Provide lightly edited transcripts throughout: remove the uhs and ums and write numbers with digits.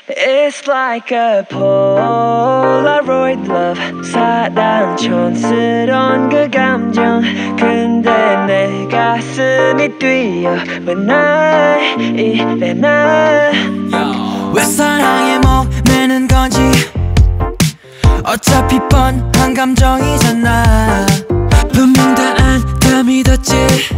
It's like a Polaroid love. 사랑 촌스러운 그 감정. 근데 내 가슴이 뛰어 왜 날 이래 날. 왜 사랑에 목매는 건지. 어차피 뻔한 감정이잖아. 분명 다 안 다 믿었지.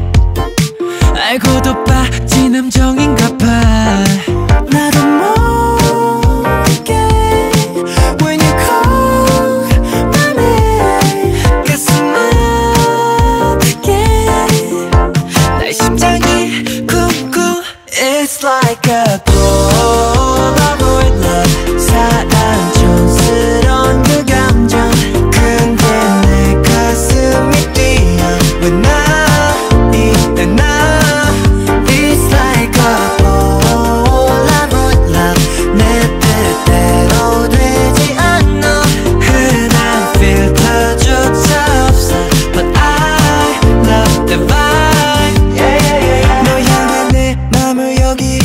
알고도 빠진 함정인가 봐. 나도 모르게 When you call my name 가슴 아프게 날 심장이 쿵쿵. It's like a Polaroid love. 사랑 촌스러운 그 감정. 근데 내 가슴이 뛰어 왜 나 이래 나. It's like a Polaroid love. 내 뜻대로 되지 않아. 흔한 필터조차 없어. But I love the vibe. 너 향한 내 맘을 여기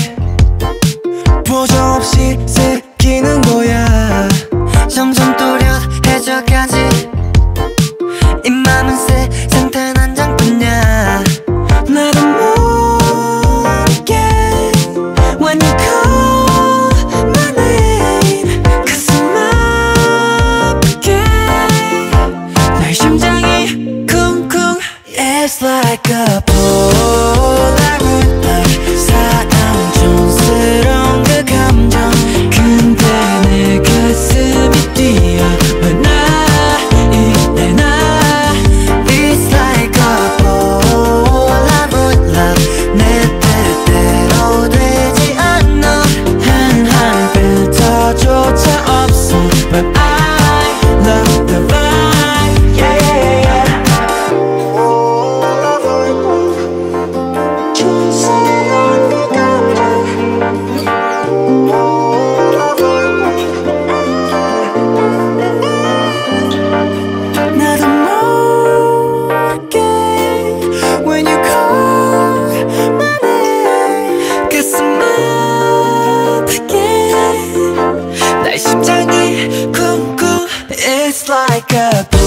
보정없이 새기는 거야. 점점 또렷해져가지. 이 맘은 세상 단 한 장뿐이야. 나도 모르게 When you call my name 가슴 아프게 날 심장이 쿵쿵. It's like a Polaroid love. 사랑 촌스러운 그 감정. 근데 내 가슴이 뛰어 왜 나 이래 나. It's like a Polaroid love. 내 뜻대로 되지 않아. 한한 필터조차 없어. But I love the vibe. 촌스러운 그 감정. 나도 모르게 When you call my name 가슴 아프게 날 심장이 쿵쿵. It's like a